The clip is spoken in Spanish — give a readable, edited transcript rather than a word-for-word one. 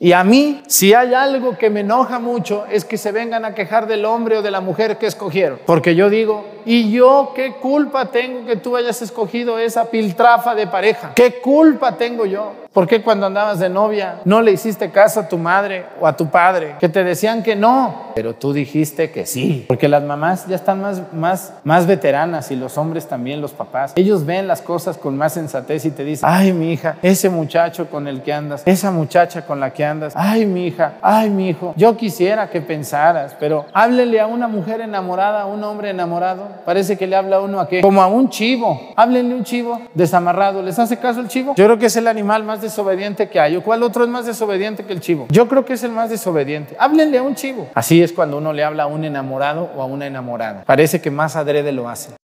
Y a mí, si hay algo que me enoja mucho, es que se vengan a quejar del hombre o de la mujer que escogieron. Porque yo digo, ¿y yo qué culpa tengo que tú hayas escogido esa piltrafa de pareja? ¿Qué culpa tengo yo? ¿Por qué cuando andabas de novia no le hiciste caso a tu madre o a tu padre? Que te decían que no, pero tú dijiste que sí. Porque las mamás ya están más veteranas y los hombres también, los papás. Ellos ven las cosas con más sensatez y te dicen, ay, mi hija, ese muchacho con el que andas, esa muchacha con la que andas, ay, mi hija, ay, mi hijo, yo quisiera que pensaras, pero háblele a una mujer enamorada, a un hombre enamorado, parece que le habla a uno a qué, como a un chivo. Háblenle a un chivo desamarrado, ¿les hace caso el chivo? Yo creo que es el animal más desobediente que hay. ¿O cuál otro es más desobediente que el chivo? Yo creo que es el más desobediente. Háblenle a un chivo. Así es cuando uno le habla a un enamorado o a una enamorada. Parece que más adrede lo hace.